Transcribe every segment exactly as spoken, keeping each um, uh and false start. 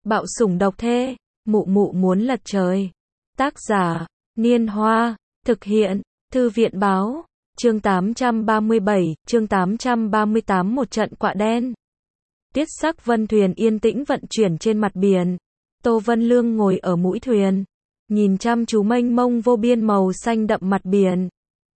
Bạo sủng độc thê, mụ mụ muốn lật trời. Tác giả, Niên Hoa, thực hiện, Thư viện Báo, chương tám trăm ba mươi bảy, chương tám trăm ba mươi tám một trận quạ đen. Tiết sắc vân thuyền yên tĩnh vận chuyển trên mặt biển. Tô Vân Lương ngồi ở mũi thuyền, nhìn chăm chú mênh mông vô biên màu xanh đậm mặt biển.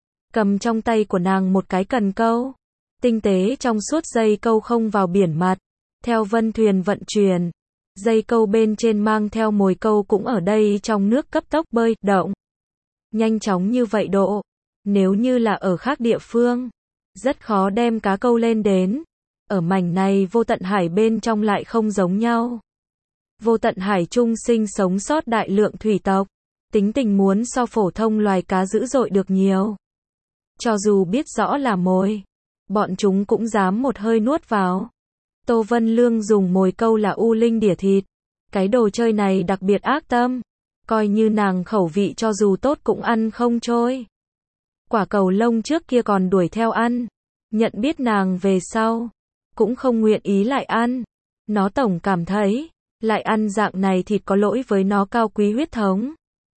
Cầm trong tay của nàng một cái cần câu, tinh tế trong suốt dây câu không vào biển mặt. Theo vân thuyền vận chuyển, dây câu bên trên mang theo mồi câu cũng ở đây trong nước cấp tốc bơi, động. Nhanh chóng như vậy độ, nếu như là ở khác địa phương, rất khó đem cá câu lên đến. Ở mảnh này vô tận hải bên trong lại không giống nhau. Vô tận hải trung sinh sống sót đại lượng thủy tộc, tính tình muốn so phổ thông loài cá dữ dội được nhiều. Cho dù biết rõ là mồi, bọn chúng cũng dám một hơi nuốt vào. Tô Vân Lương dùng mồi câu là u linh đỉa thịt. Cái đồ chơi này đặc biệt ác tâm, coi như nàng khẩu vị cho dù tốt cũng ăn không trôi. Quả cầu lông trước kia còn đuổi theo ăn, nhận biết nàng về sau, cũng không nguyện ý lại ăn. Nó tổng cảm thấy, lại ăn dạng này thịt có lỗi với nó cao quý huyết thống.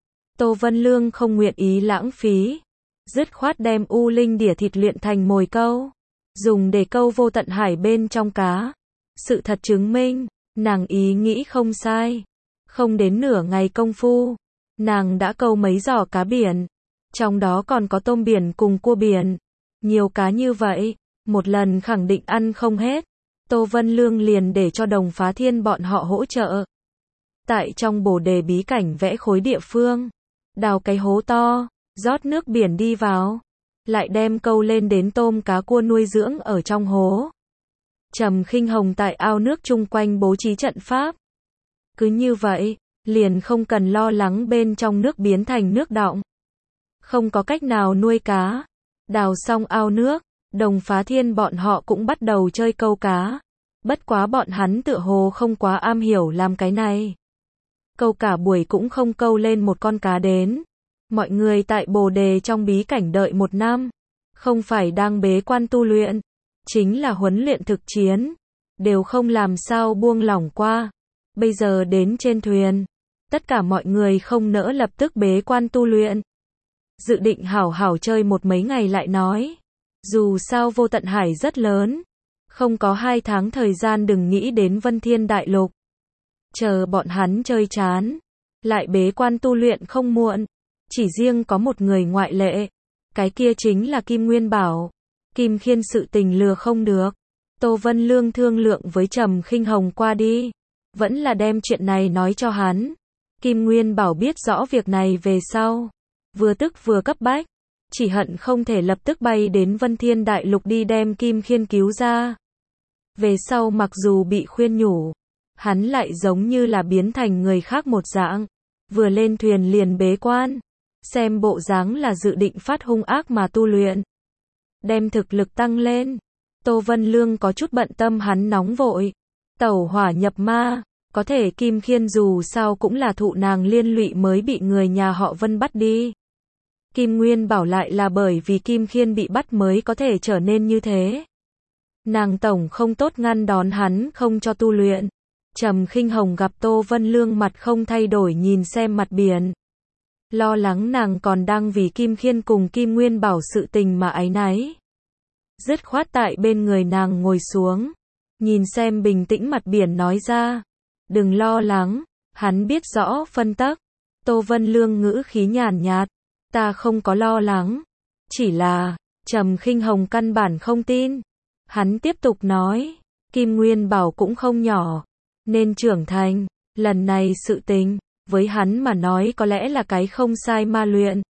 Tô Vân Lương không nguyện ý lãng phí, dứt khoát đem u linh đỉa thịt luyện thành mồi câu, dùng để câu vô tận hải bên trong cá. Sự thật chứng minh, nàng ý nghĩ không sai. Không đến nửa ngày công phu, nàng đã câu mấy giỏ cá biển, trong đó còn có tôm biển cùng cua biển. Nhiều cá như vậy, một lần khẳng định ăn không hết. Tô Vân Lương liền để cho Đồng Phá Thiên bọn họ hỗ trợ. Tại trong bồ đề bí cảnh vẽ khối địa phương, đào cái hố to, rót nước biển đi vào, lại đem câu lên đến tôm cá cua nuôi dưỡng ở trong hố. Trầm Khinh Hồng tại ao nước chung quanh bố trí trận pháp. Cứ như vậy, liền không cần lo lắng bên trong nước biến thành nước đọng. Không có cách nào nuôi cá. Đào xong ao nước, Đồng Phá Thiên bọn họ cũng bắt đầu chơi câu cá. Bất quá bọn hắn tựa hồ không quá am hiểu làm cái này. Câu cả buổi cũng không câu lên một con cá đến. Mọi người tại bồ đề trong bí cảnh đợi một năm. Không phải đang bế quan tu luyện, chính là huấn luyện thực chiến. Đều không làm sao buông lỏng qua. Bây giờ đến trên thuyền, tất cả mọi người không nỡ lập tức bế quan tu luyện. Dự định hảo hảo chơi một mấy ngày lại nói. Dù sao vô tận hải rất lớn, không có hai tháng thời gian đừng nghĩ đến Vân Thiên Đại Lục. Chờ bọn hắn chơi chán, lại bế quan tu luyện không muộn. Chỉ riêng có một người ngoại lệ, cái kia chính là Kim Nguyên Bảo. Kim Khiên sự tình lừa không được. Tô Vân Lương thương lượng với Trầm Khinh Hồng qua đi, vẫn là đem chuyện này nói cho hắn. Kim Nguyên Bảo biết rõ việc này về sau, vừa tức vừa cấp bách, chỉ hận không thể lập tức bay đến Vân Thiên Đại Lục đi đem Kim Khiên cứu ra. Về sau mặc dù bị khuyên nhủ, hắn lại giống như là biến thành người khác một dạng, vừa lên thuyền liền bế quan, xem bộ dáng là dự định phát hung ác mà tu luyện, đem thực lực tăng lên. Tô Vân Lương có chút bận tâm hắn nóng vội, tẩu hỏa nhập ma, có thể Kim Khiên dù sao cũng là thụ nàng liên lụy mới bị người nhà họ Vân bắt đi. Kim Nguyên Bảo lại là bởi vì Kim Khiên bị bắt mới có thể trở nên như thế. Nàng tổng không tốt ngăn đón hắn không cho tu luyện. Trầm Khinh Hồng gặp Tô Vân Lương mặt không thay đổi nhìn xem mặt biển. Lo lắng nàng còn đang vì Kim Khiên cùng Kim Nguyên Bảo sự tình mà áy náy. Dứt khoát tại bên người nàng ngồi xuống, nhìn xem bình tĩnh mặt biển nói ra. Đừng lo lắng, hắn biết rõ phân tắc. Tô Vân Lương ngữ khí nhàn nhạt. Ta không có lo lắng. Chỉ là, Trầm Khinh Hồng căn bản không tin. Hắn tiếp tục nói, Kim Nguyên Bảo cũng không nhỏ, nên trưởng thành. Lần này sự tình, với hắn mà nói có lẽ là cái không sai ma luyện.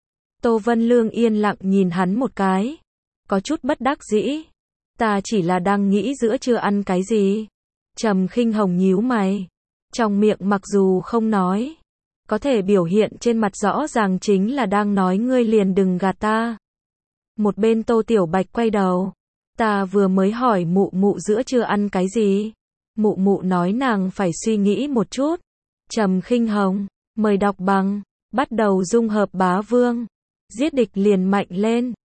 Tô Vân Lương yên lặng nhìn hắn một cái, có chút bất đắc dĩ. Ta chỉ là đang nghĩ giữa trưa ăn cái gì. Trầm Khinh Hồng nhíu mày, trong miệng mặc dù không nói, có thể biểu hiện trên mặt rõ ràng chính là đang nói ngươi liền đừng gạt ta. Một bên Tô Tiểu Bạch quay đầu, ta vừa mới hỏi mụ mụ giữa trưa ăn cái gì. Mụ mụ nói nàng phải suy nghĩ một chút. Trầm Khinh Hồng, mời đọc bằng, bắt đầu dung hợp bá vương. Giết địch liền mạnh lên.